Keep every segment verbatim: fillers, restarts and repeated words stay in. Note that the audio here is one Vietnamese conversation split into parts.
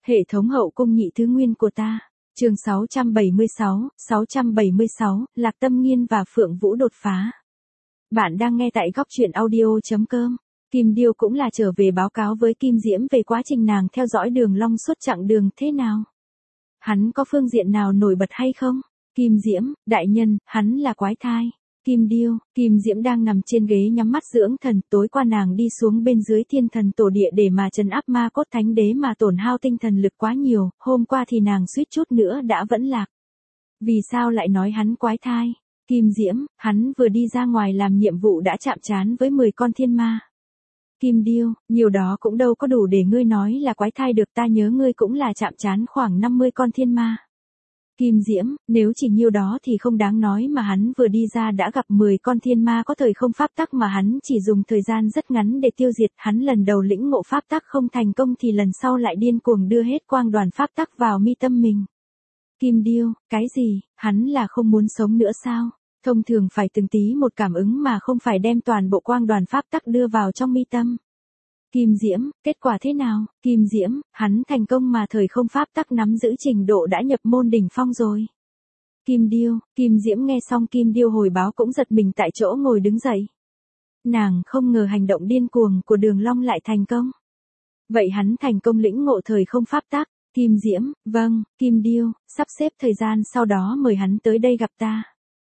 Hệ thống hậu cung nhị thứ nguyên của ta. Chương sáu trăm bảy mươi sáu, sáu trăm bảy mươi sáu, Lạc Tâm Nghiên và Phượng Vũ đột phá. Bạn đang nghe tại góc truyện audio chấm com. Kim Điêu cũng là trở về báo cáo với Kim Diễm về quá trình nàng theo dõi Đường Long suốt chặng đường thế nào. Hắn có phương diện nào nổi bật hay không? Kim Diễm, đại nhân, hắn là quái thai. Kim Điêu, Kim Diễm đang nằm trên ghế nhắm mắt dưỡng thần, tối qua nàng đi xuống bên dưới thiên thần tổ địa để mà trấn áp ma cốt thánh đế mà tổn hao tinh thần lực quá nhiều, hôm qua thì nàng suýt chút nữa đã vẫn lạc. Vì sao lại nói hắn quái thai? Kim Diễm, hắn vừa đi ra ngoài làm nhiệm vụ đã chạm trán với mười con thiên ma. Kim Điêu, nhiều đó cũng đâu có đủ để ngươi nói là quái thai được, ta nhớ ngươi cũng là chạm trán khoảng năm mươi con thiên ma. Kim Diễm, nếu chỉ nhiêu đó thì không đáng nói mà hắn vừa đi ra đã gặp mười con thiên ma có thời không pháp tắc mà hắn chỉ dùng thời gian rất ngắn để tiêu diệt, hắn lần đầu lĩnh ngộ pháp tắc không thành công thì lần sau lại điên cuồng đưa hết quang đoàn pháp tắc vào mi tâm mình. Kim Điêu, cái gì, hắn là không muốn sống nữa sao? Thông thường phải từng tí một cảm ứng mà không phải đem toàn bộ quang đoàn pháp tắc đưa vào trong mi tâm. Kim Diễm, kết quả thế nào? Kim Diễm, hắn thành công mà thời không pháp tắc nắm giữ trình độ đã nhập môn đỉnh phong rồi. Kim Điêu, Kim Diễm nghe xong Kim Điêu hồi báo cũng giật mình tại chỗ ngồi đứng dậy. Nàng không ngờ hành động điên cuồng của Đường Long lại thành công. Vậy hắn thành công lĩnh ngộ thời không pháp tắc. Kim Diễm, vâng, Kim Điêu, sắp xếp thời gian sau đó mời hắn tới đây gặp ta.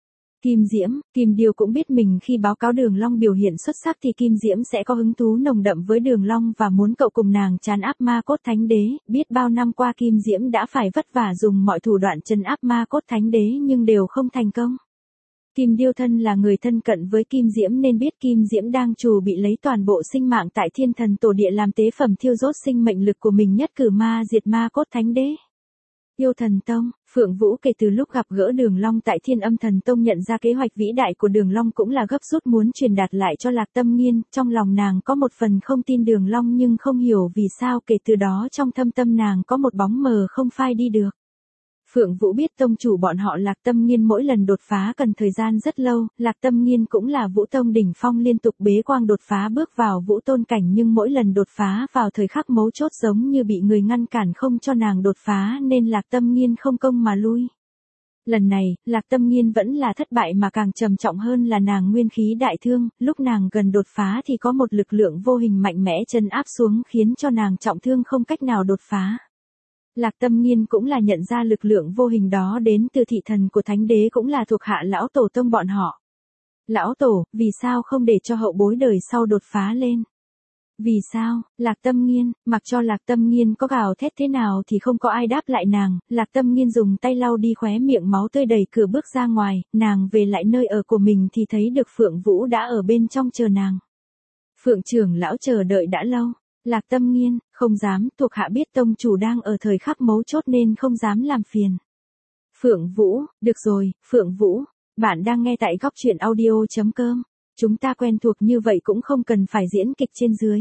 Kim Diễm, Kim Điêu cũng biết mình khi báo cáo Đường Long biểu hiện xuất sắc thì Kim Diễm sẽ có hứng thú nồng đậm với Đường Long và muốn cậu cùng nàng trấn áp ma cốt thánh đế, biết bao năm qua Kim Diễm đã phải vất vả dùng mọi thủ đoạn trấn áp ma cốt thánh đế nhưng đều không thành công. Kim Điêu thân là người thân cận với Kim Diễm nên biết Kim Diễm đang trù bị lấy toàn bộ sinh mạng tại thiên thần tổ địa làm tế phẩm thiêu rốt sinh mệnh lực của mình nhất cử ma diệt ma cốt thánh đế. Yêu Thần Tông, Phượng Vũ kể từ lúc gặp gỡ Đường Long tại Thiên Âm Thần Tông nhận ra kế hoạch vĩ đại của Đường Long cũng là gấp rút muốn truyền đạt lại cho Lạc Tâm Nghiên, trong lòng nàng có một phần không tin Đường Long nhưng không hiểu vì sao kể từ đó trong thâm tâm nàng có một bóng mờ không phai đi được. Phượng Vũ biết tông chủ bọn họ Lạc Tâm Nghiên mỗi lần đột phá cần thời gian rất lâu, Lạc Tâm Nghiên cũng là Vũ Tông đỉnh phong liên tục bế quang đột phá bước vào Vũ Tôn cảnh nhưng mỗi lần đột phá vào thời khắc mấu chốt giống như bị người ngăn cản không cho nàng đột phá nên Lạc Tâm Nghiên không công mà lui. Lần này, Lạc Tâm Nghiên vẫn là thất bại mà càng trầm trọng hơn là nàng nguyên khí đại thương, lúc nàng gần đột phá thì có một lực lượng vô hình mạnh mẽ trấn áp xuống khiến cho nàng trọng thương không cách nào đột phá. Lạc Tâm Nghiên cũng là nhận ra lực lượng vô hình đó đến từ thị thần của thánh đế cũng là thuộc hạ lão tổ tông bọn họ. Lão tổ, vì sao không để cho hậu bối đời sau đột phá lên? Vì sao? Lạc Tâm Nghiên, mặc cho Lạc Tâm Nghiên có gào thét thế nào thì không có ai đáp lại nàng, Lạc Tâm Nghiên dùng tay lau đi khóe miệng máu tươi đầy cửa bước ra ngoài, nàng về lại nơi ở của mình thì thấy được Phượng Vũ đã ở bên trong chờ nàng. Phượng trưởng lão chờ đợi đã lâu. Lạc Tâm Nghiên, không dám, thuộc hạ biết tông chủ đang ở thời khắc mấu chốt nên không dám làm phiền. Phượng Vũ, được rồi, Phượng Vũ, bạn đang nghe tại góc truyện audio chấm com. Chúng ta quen thuộc như vậy cũng không cần phải diễn kịch trên dưới.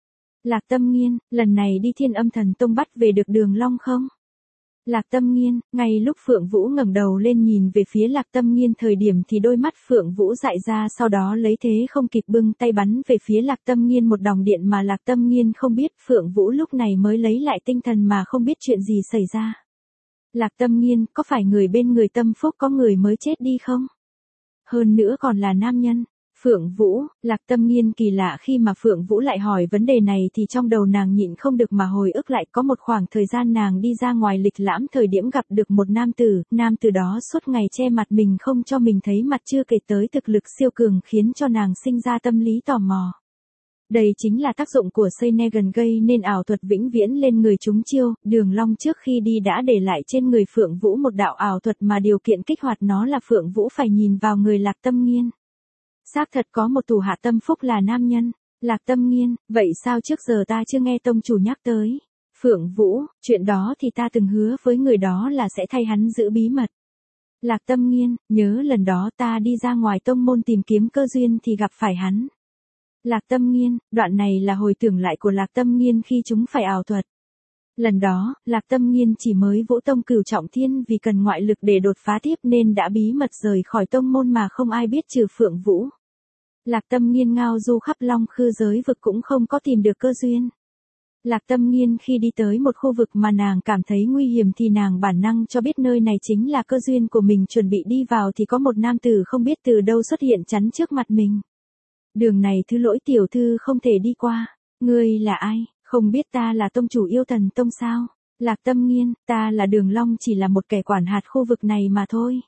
Lạc Tâm Nghiên, lần này đi Thiên Âm Thần Tông bắt về được Đường Long không? Lạc Tâm Nghiên, ngay lúc Phượng Vũ ngẩng đầu lên nhìn về phía Lạc Tâm Nghiên thời điểm thì đôi mắt Phượng Vũ dại ra sau đó lấy thế không kịp bưng tay bắn về phía Lạc Tâm Nghiên một đòn điện mà Lạc Tâm Nghiên không biết Phượng Vũ lúc này mới lấy lại tinh thần mà không biết chuyện gì xảy ra. Lạc Tâm Nghiên, có phải người bên người tâm phúc có người mới chết đi không? Hơn nữa còn là nam nhân. Phượng Vũ, Lạc Tâm Nghiên kỳ lạ khi mà Phượng Vũ lại hỏi vấn đề này thì trong đầu nàng nhịn không được mà hồi ức lại có một khoảng thời gian nàng đi ra ngoài lịch lãm thời điểm gặp được một nam tử, nam tử đó suốt ngày che mặt mình không cho mình thấy mặt chưa kể tới thực lực siêu cường khiến cho nàng sinh ra tâm lý tò mò. Đây chính là tác dụng của Seinegan gây nên ảo thuật vĩnh viễn lên người chúng chiêu, Đường Long trước khi đi đã để lại trên người Phượng Vũ một đạo ảo thuật mà điều kiện kích hoạt nó là Phượng Vũ phải nhìn vào người Lạc Tâm Nghiên. Xác thật có một thủ hạ tâm phúc là nam nhân, Lạc Tâm Nghiên, vậy sao trước giờ ta chưa nghe tông chủ nhắc tới? Phượng Vũ, chuyện đó thì ta từng hứa với người đó là sẽ thay hắn giữ bí mật. Lạc Tâm Nghiên, nhớ lần đó ta đi ra ngoài tông môn tìm kiếm cơ duyên thì gặp phải hắn. Lạc Tâm Nghiên, đoạn này là hồi tưởng lại của Lạc Tâm Nghiên khi chúng phải ảo thuật. Lần đó, Lạc Tâm Nghiên chỉ mới Vũ Tông cửu trọng thiên vì cần ngoại lực để đột phá tiếp nên đã bí mật rời khỏi tông môn mà không ai biết trừ Phượng Vũ. Lạc Tâm Nghiên ngao du khắp Long Khư giới vực cũng không có tìm được cơ duyên. Lạc Tâm Nghiên khi đi tới một khu vực mà nàng cảm thấy nguy hiểm thì nàng bản năng cho biết nơi này chính là cơ duyên của mình, chuẩn bị đi vào thì có một nam tử không biết từ đâu xuất hiện chắn trước mặt mình. Đường này thứ lỗi tiểu thư không thể đi qua. Ngươi là ai, không biết ta là tông chủ Yêu Thần Tông sao? Lạc Tâm Nghiên, ta là Đường Long, chỉ là một kẻ quản hạt khu vực này mà thôi.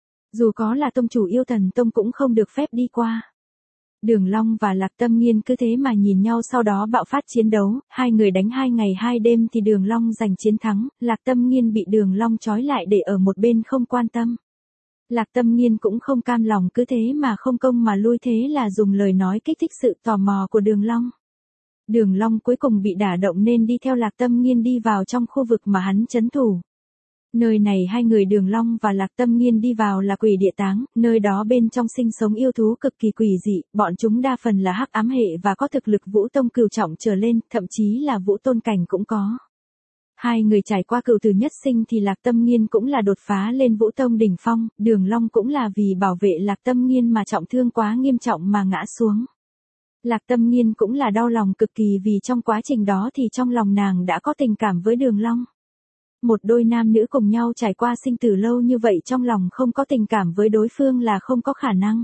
Dù có là tông chủ Yêu Thần Tông cũng không được phép đi qua. Đường Long và Lạc Tâm Nghiên cứ thế mà nhìn nhau, sau đó bạo phát chiến đấu, hai người đánh hai ngày hai đêm thì Đường Long giành chiến thắng, Lạc Tâm Nghiên bị Đường Long trói lại để ở một bên không quan tâm. Lạc Tâm Nghiên cũng không cam lòng cứ thế mà không công mà lui, thế là dùng lời nói kích thích sự tò mò của Đường Long. Đường Long cuối cùng bị đả động nên đi theo Lạc Tâm Nghiên đi vào trong khu vực mà hắn trấn thủ. Nơi này hai người Đường Long và Lạc Tâm Nghiên đi vào là Quỷ Địa Táng, nơi đó bên trong sinh sống yêu thú cực kỳ quỷ dị, bọn chúng đa phần là hắc ám hệ và có thực lực vũ tông cửu trọng trở lên, thậm chí là vũ tôn cảnh cũng có. Hai người trải qua cửu tử nhất sinh thì Lạc Tâm Nghiên cũng là đột phá lên vũ tông đỉnh phong, Đường Long cũng là vì bảo vệ Lạc Tâm Nghiên mà trọng thương quá nghiêm trọng mà ngã xuống. Lạc Tâm Nghiên cũng là đau lòng cực kỳ vì trong quá trình đó thì trong lòng nàng đã có tình cảm với Đường Long. Một đôi nam nữ cùng nhau trải qua sinh tử lâu như vậy, trong lòng không có tình cảm với đối phương là không có khả năng.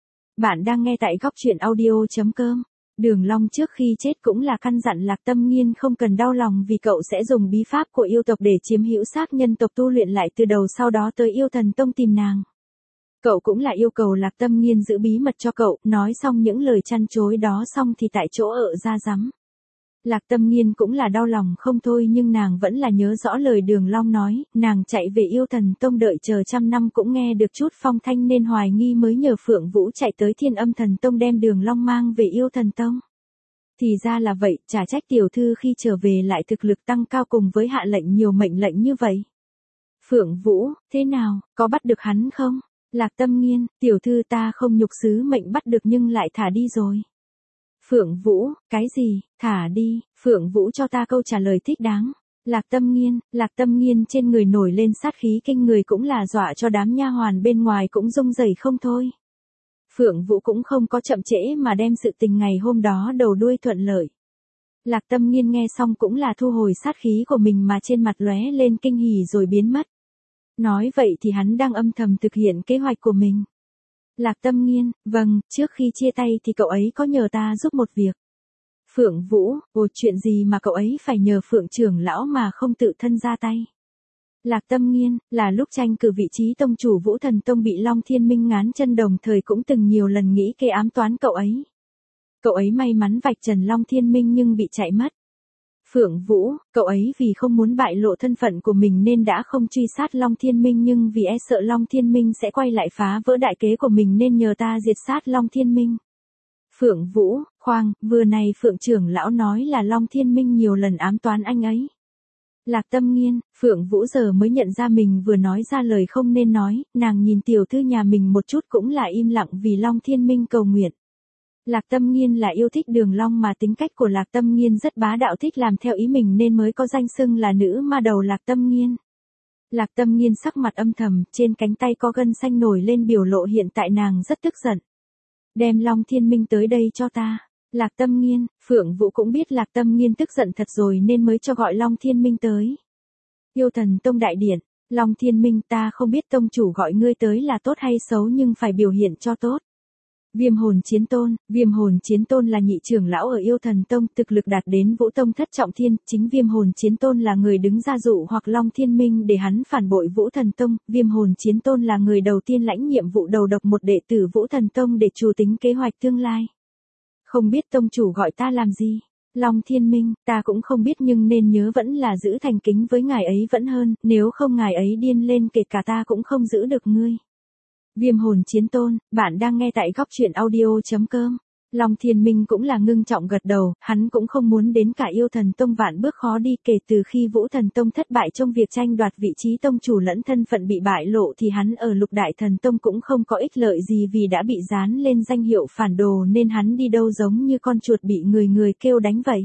Bạn đang nghe tại góc truyện audio chấm com. Đường Long trước khi chết cũng là căn dặn Lạc Tâm Nghiên không cần đau lòng vì cậu sẽ dùng bí pháp của yêu tộc để chiếm hữu xác nhân tộc tu luyện lại từ đầu, sau đó tới Yêu Thần Tông tìm nàng. Cậu cũng là yêu cầu Lạc Tâm Nghiên giữ bí mật cho cậu, nói xong những lời chăn chối đó xong thì tại chỗ ở ra rắm. Lạc Tâm Nghiên cũng là đau lòng không thôi, nhưng nàng vẫn là nhớ rõ lời Đường Long nói, nàng chạy về Yêu Thần Tông đợi chờ trăm năm cũng nghe được chút phong thanh nên hoài nghi mới nhờ Phượng Vũ chạy tới Thiên Âm Thần Tông đem Đường Long mang về Yêu Thần Tông. Thì ra là vậy, chả trách tiểu thư khi trở về lại thực lực tăng cao cùng với hạ lệnh nhiều mệnh lệnh như vậy. Phượng Vũ, thế nào, có bắt được hắn không? Lạc Tâm Nghiên, tiểu thư ta không nhục sứ mệnh bắt được nhưng lại thả đi rồi. Phượng Vũ, cái gì, thả đi, Phượng Vũ cho ta câu trả lời thích đáng. Lạc Tâm Nghiên, Lạc Tâm Nghiên trên người nổi lên sát khí kinh người cũng là dọa cho đám nha hoàn bên ngoài cũng rung rẩy không thôi. Phượng Vũ cũng không có chậm trễ mà đem sự tình ngày hôm đó đầu đuôi thuận lợi. Lạc Tâm Nghiên nghe xong cũng là thu hồi sát khí của mình mà trên mặt lóe lên kinh hỉ rồi biến mất. Nói vậy thì hắn đang âm thầm thực hiện kế hoạch của mình. Lạc Tâm Nghiên, vâng, trước khi chia tay thì cậu ấy có nhờ ta giúp một việc. Phượng Vũ, ồ, chuyện gì mà cậu ấy phải nhờ Phượng trưởng lão mà không tự thân ra tay? Lạc Tâm Nghiên, là lúc tranh cử vị trí tông chủ Vũ Thần Tông bị Long Thiên Minh ngán chân, đồng thời cũng từng nhiều lần nghĩ kế ám toán cậu ấy. Cậu ấy may mắn vạch trần Long Thiên Minh nhưng bị chạy mất. Phượng Vũ, cậu ấy vì không muốn bại lộ thân phận của mình nên đã không truy sát Long Thiên Minh, nhưng vì e sợ Long Thiên Minh sẽ quay lại phá vỡ đại kế của mình nên nhờ ta diệt sát Long Thiên Minh. Phượng Vũ, khoan, vừa này Phượng trưởng lão nói là Long Thiên Minh nhiều lần ám toán anh ấy. Lạc Tâm Nghiên, Phượng Vũ giờ mới nhận ra mình vừa nói ra lời không nên nói, nàng nhìn tiểu thư nhà mình một chút cũng là im lặng vì Long Thiên Minh cầu nguyện. Lạc Tâm Nghiên là yêu thích Đường Long mà tính cách của Lạc Tâm Nghiên rất bá đạo, thích làm theo ý mình nên mới có danh xưng là nữ ma đầu Lạc Tâm Nghiên. Lạc Tâm Nghiên sắc mặt âm thầm, trên cánh tay có gân xanh nổi lên biểu lộ hiện tại nàng rất tức giận. Đem Long Thiên Minh tới đây cho ta. Lạc Tâm Nghiên, Phượng Vũ cũng biết Lạc Tâm Nghiên tức giận thật rồi nên mới cho gọi Long Thiên Minh tới. Yêu Thần Tông đại điện, Long Thiên Minh, ta không biết tông chủ gọi ngươi tới là tốt hay xấu nhưng phải biểu hiện cho tốt. Viêm hồn chiến tôn, viêm hồn chiến tôn là nhị trưởng lão ở Yêu Thần Tông, thực lực đạt đến vũ tông thất trọng thiên, chính viêm hồn chiến tôn là người đứng ra dụ hoặc Long Thiên Minh để hắn phản bội Vũ Thần Tông, viêm hồn chiến tôn là người đầu tiên lãnh nhiệm vụ đầu độc một đệ tử Vũ Thần Tông để chủ tính kế hoạch tương lai. Không biết tông chủ gọi ta làm gì? Long Thiên Minh, ta cũng không biết nhưng nên nhớ vẫn là giữ thành kính với ngài ấy vẫn hơn, nếu không ngài ấy điên lên kể cả ta cũng không giữ được ngươi. Viêm hồn chiến tôn, bạn đang nghe tại góc truyện audio chấm com. Long Thiên Minh cũng là ngưng trọng gật đầu, hắn cũng không muốn đến cả Yêu Thần Tông vạn bước khó đi, kể từ khi Vũ Thần Tông thất bại trong việc tranh đoạt vị trí tông chủ lẫn thân phận bị bại lộ thì hắn ở Lục Đại Thần Tông cũng không có ích lợi gì vì đã bị dán lên danh hiệu phản đồ nên hắn đi đâu giống như con chuột bị người người kêu đánh vậy.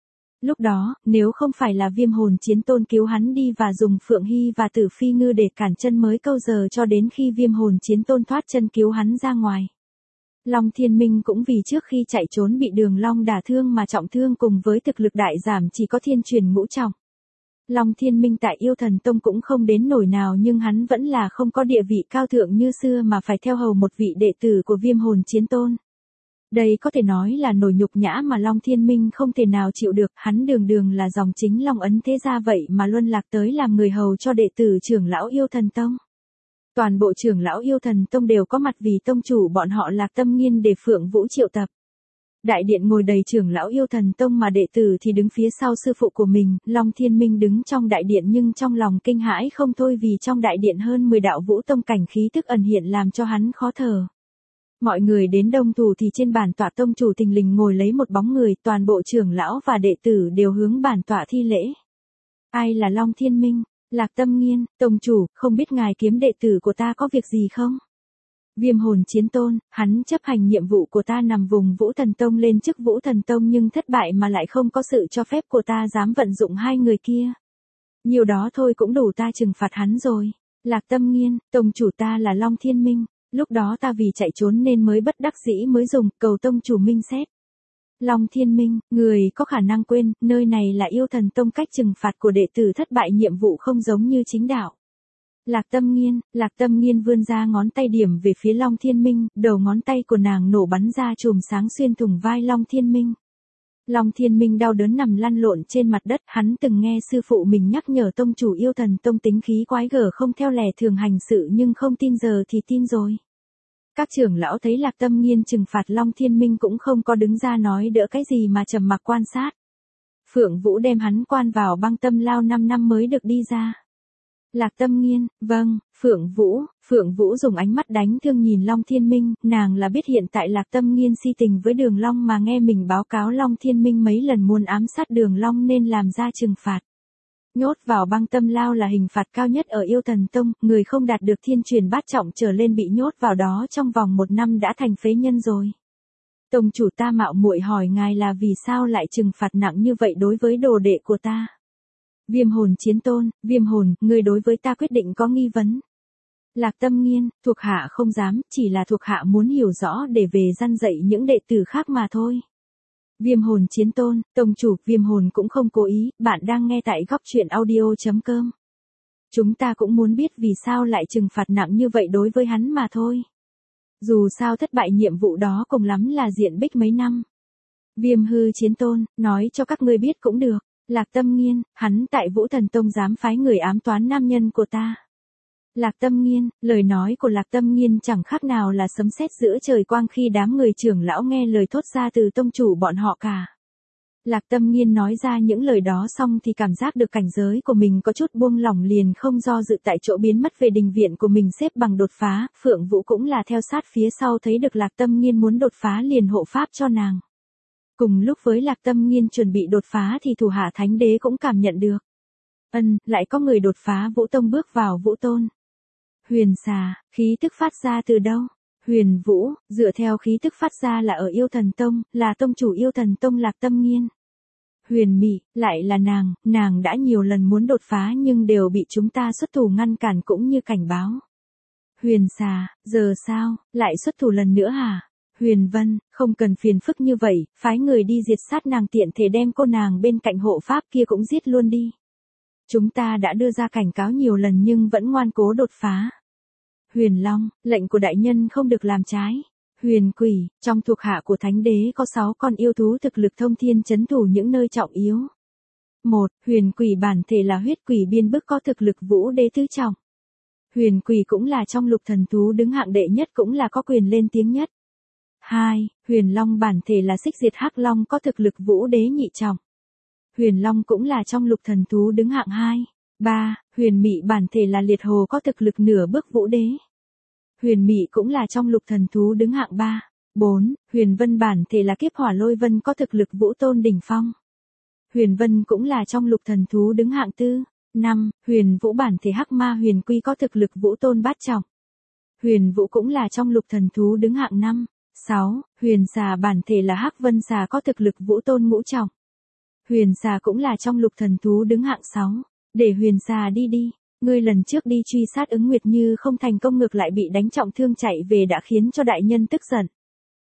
Lúc đó, nếu không phải là viêm hồn chiến tôn cứu hắn đi và dùng Phượng Hy và Tử Phi Ngư để cản chân mới câu giờ cho đến khi viêm hồn chiến tôn thoát chân cứu hắn ra ngoài. Long Thiên Minh cũng vì trước khi chạy trốn bị Đường Long đả thương mà trọng thương cùng với thực lực đại giảm chỉ có thiên truyền ngũ trọng. Long Thiên Minh tại Yêu Thần Tông cũng không đến nổi nào nhưng hắn vẫn là không có địa vị cao thượng như xưa mà phải theo hầu một vị đệ tử của Viêm Hồn Chiến Tôn. Đây có thể nói là nỗi nhục nhã mà Long Thiên Minh không thể nào chịu được, hắn đường đường là dòng chính Long Ấn thế gia vậy mà luân lạc tới làm người hầu cho đệ tử trưởng lão Yêu Thần Tông. Toàn bộ trưởng lão Yêu Thần Tông đều có mặt vì tông chủ bọn họ Lạc Tâm Nghiên để Phượng Vũ triệu tập. Đại điện ngồi đầy trưởng lão Yêu Thần Tông mà đệ tử thì đứng phía sau sư phụ của mình, Long Thiên Minh đứng trong đại điện nhưng trong lòng kinh hãi không thôi vì trong đại điện hơn mười đạo vũ tông cảnh khí tức ẩn hiện làm cho hắn khó thở. Mọi người đến đông đủ thì trên bàn tọa tông chủ thình lình ngồi lấy một bóng người, toàn bộ trưởng lão và đệ tử đều hướng bàn tọa thi lễ. Ai là Long Thiên Minh? Lạc Tâm Nghiên, tông chủ, không biết ngài kiếm đệ tử của ta có việc gì không? Viêm Hồn Chiến Tôn, hắn chấp hành nhiệm vụ của ta nằm vùng Vũ Thần Tông lên chức Vũ Thần Tông nhưng thất bại mà lại không có sự cho phép của ta dám vận dụng hai người kia. Nhiều đó thôi cũng đủ ta trừng phạt hắn rồi. Lạc Tâm Nghiên, tông chủ ta là Long Thiên Minh, lúc đó ta vì chạy trốn nên mới bất đắc dĩ mới dùng cầu tông chủ minh xét. Long Thiên Minh, người có khả năng quên, nơi này là Yêu Thần Tông, cách trừng phạt của đệ tử thất bại nhiệm vụ không giống như chính đạo. Lạc Tâm Nghiên, Lạc Tâm Nghiên vươn ra ngón tay điểm về phía Long Thiên Minh, đầu ngón tay của nàng nổ bắn ra chùm sáng xuyên thủng vai Long Thiên Minh. Long Thiên Minh đau đớn nằm lăn lộn trên mặt đất, hắn từng nghe sư phụ mình nhắc nhở tông chủ Yêu Thần Tông tính khí quái gở không theo lẽ thường hành sự nhưng không tin giờ thì tin rồi. Các trưởng lão thấy Lạc Tâm Nghiên trừng phạt Long Thiên Minh cũng không có đứng ra nói đỡ cái gì mà trầm mặc quan sát. Phượng Vũ đem hắn quan vào băng tâm lao năm năm mới được đi ra. Lạc Tâm Nghiên, vâng, Phượng Vũ, Phượng Vũ dùng ánh mắt đánh thương nhìn Long Thiên Minh, nàng là biết hiện tại Lạc Tâm Nghiên si tình với Đường Long mà nghe mình báo cáo Long Thiên Minh mấy lần muốn ám sát Đường Long nên làm ra trừng phạt. Nhốt vào băng tâm lao là hình phạt cao nhất ở Yêu Thần Tông, người không đạt được thiên truyền bát trọng trở lên bị nhốt vào đó trong vòng một năm đã thành phế nhân rồi. Tông chủ ta mạo muội hỏi ngài là vì sao lại trừng phạt nặng như vậy đối với đồ đệ của ta? Viêm Hồn Chiến Tôn, Viêm Hồn, người đối với ta quyết định có nghi vấn. Lạc Tâm Nghiên, thuộc hạ không dám, chỉ là thuộc hạ muốn hiểu rõ để về răn dạy những đệ tử khác mà thôi. Viêm Hồn Chiến Tôn, tông chủ, Viêm Hồn cũng không cố ý, bạn đang nghe tại góc truyện audio chấm com. Chúng ta cũng muốn biết vì sao lại trừng phạt nặng như vậy đối với hắn mà thôi. Dù sao thất bại nhiệm vụ đó cùng lắm là diện bích mấy năm. Viêm Hư Chiến Tôn, nói cho các ngươi biết cũng được. Lạc Tâm Nghiên, hắn tại Vũ Thần Tông dám phái người ám toán nam nhân của ta. Lạc Tâm Nghiên, lời nói của Lạc Tâm Nghiên chẳng khác nào là sấm sét giữa trời quang khi đám người trưởng lão nghe lời thốt ra từ tông chủ bọn họ cả. Lạc Tâm Nghiên nói ra những lời đó xong thì cảm giác được cảnh giới của mình có chút buông lỏng liền không do dự tại chỗ biến mất về đình viện của mình xếp bằng đột phá, Phượng Vũ cũng là theo sát phía sau thấy được Lạc Tâm Nghiên muốn đột phá liền hộ pháp cho nàng. Cùng lúc với Lạc Tâm Nghiên chuẩn bị đột phá thì thủ hạ Thánh Đế cũng cảm nhận được. Ân, lại có người đột phá Vũ Tông bước vào Vũ Tôn. Huyền xà, khí tức phát ra từ đâu? Huyền Vũ, dựa theo khí tức phát ra là ở Yêu Thần Tông, là tông chủ Yêu Thần Tông Lạc Tâm Nghiên. Huyền Mị, lại là nàng, nàng đã nhiều lần muốn đột phá nhưng đều bị chúng ta xuất thủ ngăn cản cũng như cảnh báo. Huyền xà, giờ sao, lại xuất thủ lần nữa hả? Huyền Vân, không cần phiền phức như vậy, phái người đi diệt sát nàng tiện thể đem cô nàng bên cạnh hộ pháp kia cũng giết luôn đi. Chúng ta đã đưa ra cảnh cáo nhiều lần nhưng vẫn ngoan cố đột phá. Huyền Long, lệnh của đại nhân không được làm trái. Huyền Quỷ, trong thuộc hạ của Thánh Đế có sáu con yêu thú thực lực thông thiên trấn thủ những nơi trọng yếu. một. Huyền Quỷ bản thể là huyết quỷ biên bức có thực lực vũ đế tứ trọng. Huyền Quỷ cũng là trong lục thần thú đứng hạng đệ nhất cũng là có quyền lên tiếng nhất. hai. Huyền Long bản thể là xích diệt hắc long có thực lực vũ đế nhị trọng. Huyền Long cũng là trong lục thần thú đứng hạng hai. ba. Huyền Mị bản thể là liệt hồ có thực lực nửa bước vũ đế. Huyền Mị cũng là trong lục thần thú đứng hạng ba. bốn. Huyền Vân bản thể là kiếp hỏa lôi vân có thực lực vũ tôn đỉnh phong. Huyền Vân cũng là trong lục thần thú đứng hạng tư. năm. Huyền Vũ bản thể hắc ma huyền quy có thực lực vũ tôn bát trọng. Huyền Vũ cũng là trong lục thần thú đứng hạng năm. sáu. Huyền xà bản thể là hắc vân xà có thực lực vũ tôn ngũ trọng. Huyền xà cũng là trong lục thần thú đứng hạng sáu. Để huyền xà đi đi, ngươi lần trước đi truy sát ứng nguyệt như không thành công ngược lại bị đánh trọng thương chạy về đã khiến cho đại nhân tức giận.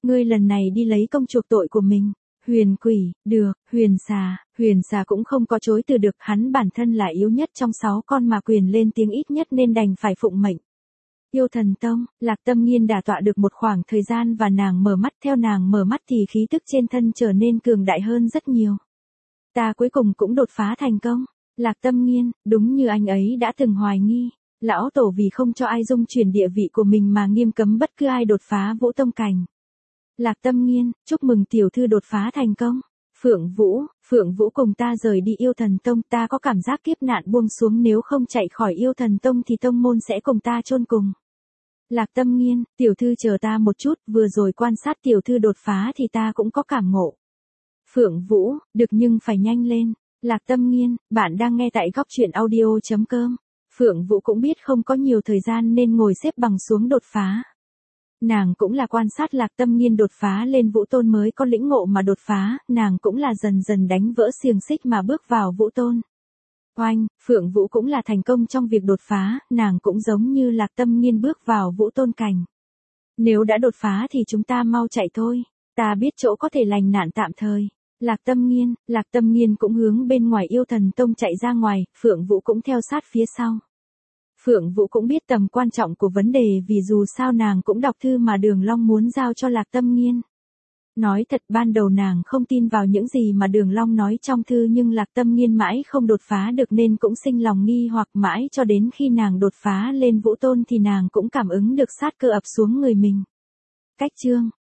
Ngươi lần này đi lấy công chuộc tội của mình. Huyền quỷ, được, huyền xà, huyền xà cũng không có chối từ được, hắn bản thân là yếu nhất trong sáu con mà quyền lên tiếng ít nhất nên đành phải phụng mệnh. Yêu thần tông, Lạc Tâm Nghiên đả tọa được một khoảng thời gian và nàng mở mắt, theo nàng mở mắt thì khí tức trên thân trở nên cường đại hơn rất nhiều. Ta cuối cùng cũng đột phá thành công. Lạc Tâm Nghiên, đúng như anh ấy đã từng hoài nghi, lão tổ vì không cho ai dung chuyển địa vị của mình mà nghiêm cấm bất cứ ai đột phá vũ tông cảnh. Lạc Tâm Nghiên, chúc mừng tiểu thư đột phá thành công. Phượng Vũ, Phượng Vũ cùng ta rời đi yêu thần tông, ta có cảm giác kiếp nạn buông xuống, nếu không chạy khỏi yêu thần tông thì tông môn sẽ cùng ta chôn cùng. Lạc Tâm Nghiên, tiểu thư chờ ta một chút, vừa rồi quan sát tiểu thư đột phá thì ta cũng có cảm ngộ. Phượng Vũ, được nhưng phải nhanh lên. Lạc Tâm Nghiên, bạn đang nghe tại góc truyện audio chấm com. Phượng Vũ cũng biết không có nhiều thời gian nên ngồi xếp bằng xuống đột phá. Nàng cũng là quan sát Lạc Tâm Nghiên đột phá lên vũ tôn mới có lĩnh ngộ mà đột phá, nàng cũng là dần dần đánh vỡ xiềng xích mà bước vào vũ tôn. Oanh, Phượng Vũ cũng là thành công trong việc đột phá, nàng cũng giống như Lạc Tâm Nghiên bước vào vũ tôn cảnh. Nếu đã đột phá thì chúng ta mau chạy thôi, ta biết chỗ có thể lành nạn tạm thời. Lạc Tâm Nghiên, Lạc Tâm Nghiên cũng hướng bên ngoài yêu thần tông chạy ra ngoài, Phượng Vũ cũng theo sát phía sau. Phượng Vũ cũng biết tầm quan trọng của vấn đề vì dù sao nàng cũng đọc thư mà Đường Long muốn giao cho Lạc Tâm Nghiên. Nói thật ban đầu nàng không tin vào những gì mà Đường Long nói trong thư, nhưng Lạc Tâm Nghiên mãi không đột phá được nên cũng sinh lòng nghi hoặc, mãi cho đến khi nàng đột phá lên vũ tôn thì nàng cũng cảm ứng được sát cơ ập xuống người mình. Cách chương